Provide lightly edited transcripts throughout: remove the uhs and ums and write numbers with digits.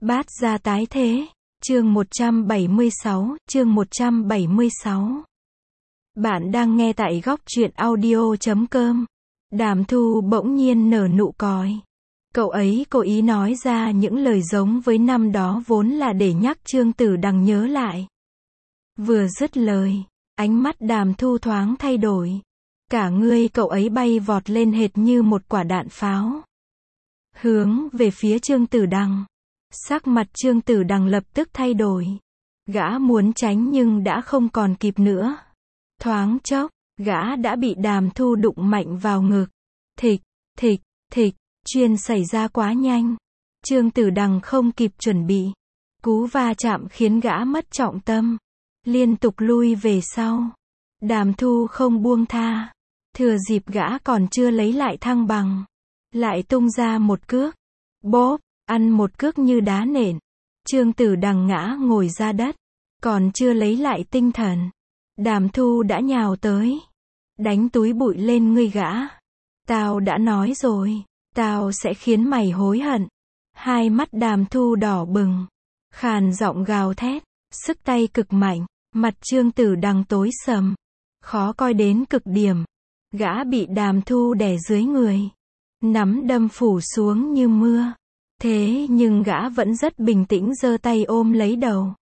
Bát gia tái thế. Chương 176, chương 176. Bạn đang nghe tại góc truyện audio.com. Đàm Thu bỗng nhiên nở nụ còi. Cậu ấy cố ý nói ra những lời giống với năm đó vốn là để nhắc Trương Tử Đằng nhớ lại. Vừa dứt lời, ánh mắt Đàm Thu thoáng thay đổi. Cả người cậu ấy bay vọt lên hệt như một quả đạn pháo. Hướng về phía Trương Tử Đằng. Sắc mặt Trương Tử Đằng lập tức thay đổi. Gã muốn tránh nhưng đã không còn kịp nữa. Thoáng chốc, gã đã bị Đàm Thu đụng mạnh vào ngực. Thịch, thịch, thịch, chuyện xảy ra quá nhanh. Trương Tử Đằng không kịp chuẩn bị. Cú va chạm khiến gã mất trọng tâm. Liên tục lui về sau. Đàm Thu không buông tha. Thừa dịp gã còn chưa lấy lại thăng bằng. Lại tung ra một cước. Bóp, ăn một cước như đá nện. Trương Tử Đằng ngã ngồi ra đất. Còn chưa lấy lại tinh thần. Đàm Thu đã nhào tới. Đánh túi bụi lên người gã. Tao đã nói rồi. Tao sẽ khiến mày hối hận. Hai mắt Đàm Thu đỏ bừng. Khàn giọng gào thét. Sức tay cực mạnh. Mặt Trương Tử Đằng tối sầm. Khó coi đến cực điểm. Gã bị Đàm Thu đè dưới người. Nắm đâm phủ xuống như mưa. Thế nhưng gã vẫn rất bình tĩnh giơ tay ôm lấy đầu.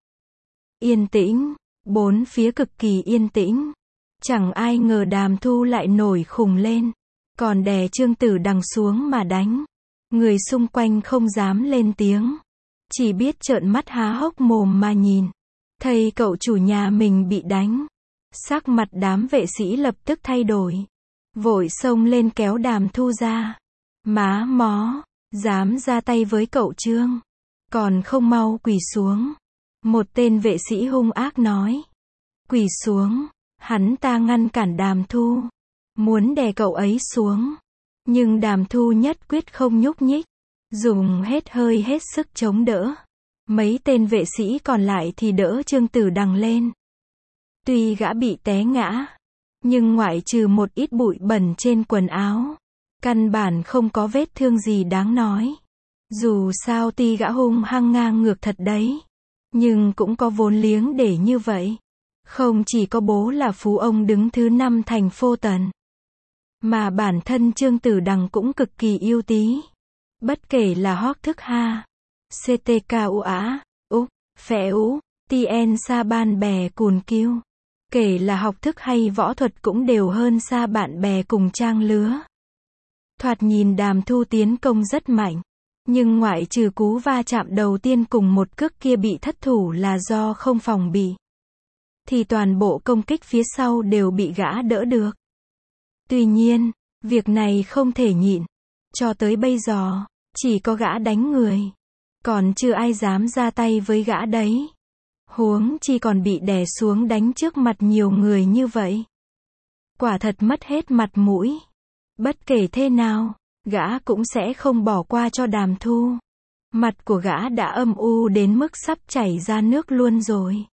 Yên tĩnh. Bốn phía cực kỳ yên tĩnh. Chẳng ai ngờ Đàm Thu lại nổi khùng lên. Còn đè Trương Tử Đằng xuống mà đánh. Người xung quanh không dám lên tiếng. Chỉ biết trợn mắt há hốc mồm mà nhìn. Thấy cậu chủ nhà mình bị đánh. Sắc mặt đám vệ sĩ lập tức thay đổi. Vội xông lên kéo Đàm Thu ra. Má mó, dám ra tay với cậu Trương. Còn không mau quỳ xuống. Một tên vệ sĩ hung ác nói. Quỳ xuống, hắn ta ngăn cản Đàm Thu. Muốn đè cậu ấy xuống. Nhưng Đàm Thu nhất quyết không nhúc nhích. Dùng hết hơi hết sức chống đỡ. Mấy tên vệ sĩ còn lại thì đỡ Trương Tử Đằng lên. Tuy gã bị té ngã. Nhưng ngoại trừ một ít bụi bẩn trên quần áo. Căn bản không có vết thương gì đáng nói. Dù sao tuy gã hung hăng ngang ngược thật đấy. Nhưng cũng có vốn liếng để như vậy. Không chỉ có bố là phú ông đứng thứ 5 thành phố Tần. Mà bản thân Trương Tử Đằng cũng cực kỳ yêu tí. Bất kể là Hoắc Thức Ha, CTKU Á, Úc, Phẻ Ú, Tien Sa Ban bè cùn kiêu. Kể là học thức hay võ thuật cũng đều hơn xa bạn bè cùng trang lứa. Thoạt nhìn Đàm Thu tiến công rất mạnh. Nhưng ngoại trừ cú va chạm đầu tiên cùng một cước kia bị thất thủ là do không phòng bị. Thì toàn bộ công kích phía sau đều bị gã đỡ được. Tuy nhiên, việc này không thể nhịn. Cho tới bây giờ, chỉ có gã đánh người. Còn chưa ai dám ra tay với gã đấy. Huống chi còn bị đè xuống đánh trước mặt nhiều người như vậy. Quả thật mất hết mặt mũi. Bất kể thế nào, gã cũng sẽ không bỏ qua cho Đàm Thu. Mặt của gã đã âm u đến mức sắp chảy ra nước luôn rồi.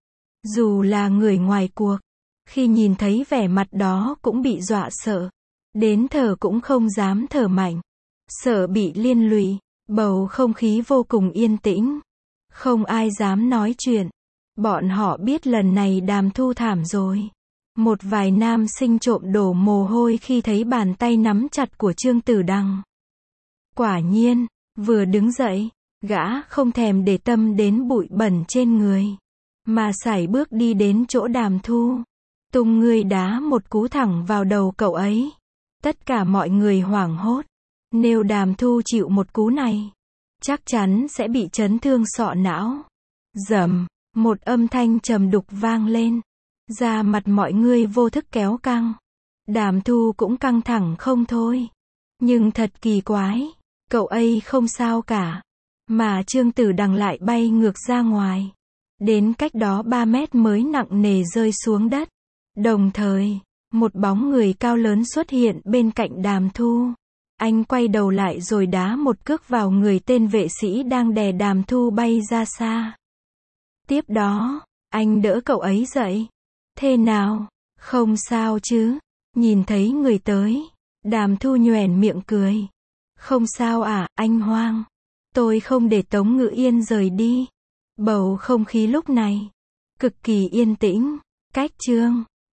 Dù là người ngoài cuộc, khi nhìn thấy vẻ mặt đó cũng bị dọa sợ. Đến thở cũng không dám thở mạnh. Sợ bị liên lụy, bầu không khí vô cùng yên tĩnh. Không ai dám nói chuyện. Bọn họ biết lần này Đàm Thu thảm rồi. Một vài nam sinh trộm đổ mồ hôi khi thấy bàn tay nắm chặt của Trương Tử Đằng. Quả nhiên, vừa đứng dậy, gã không thèm để tâm đến bụi bẩn trên người. Mà sải bước đi đến chỗ Đàm Thu. Tung người đá một cú thẳng vào đầu cậu ấy. Tất cả mọi người hoảng hốt. Nếu Đàm Thu chịu một cú này, chắc chắn sẽ bị chấn thương sọ não. Rầm, một âm thanh trầm đục vang lên. Da mặt mọi người vô thức kéo căng. Đàm Thu cũng căng thẳng không thôi. Nhưng thật kỳ quái, cậu ấy không sao cả. Mà Trương Tử Đằng lại bay ngược ra ngoài. Đến cách đó 3 mét mới nặng nề rơi xuống đất. Đồng thời, một bóng người cao lớn xuất hiện bên cạnh Đàm Thu. Anh quay đầu lại rồi đá một cước vào người tên vệ sĩ đang đè Đàm Thu bay ra xa. Tiếp đó, anh đỡ cậu ấy dậy. Thế nào? Không sao chứ? Nhìn thấy người tới, Đàm Thu nhoẻn miệng cười. Không sao à, anh Hoang. Tôi không để Tống Ngữ Yên rời đi. Bầu không khí lúc này cực kỳ yên tĩnh. Cách chương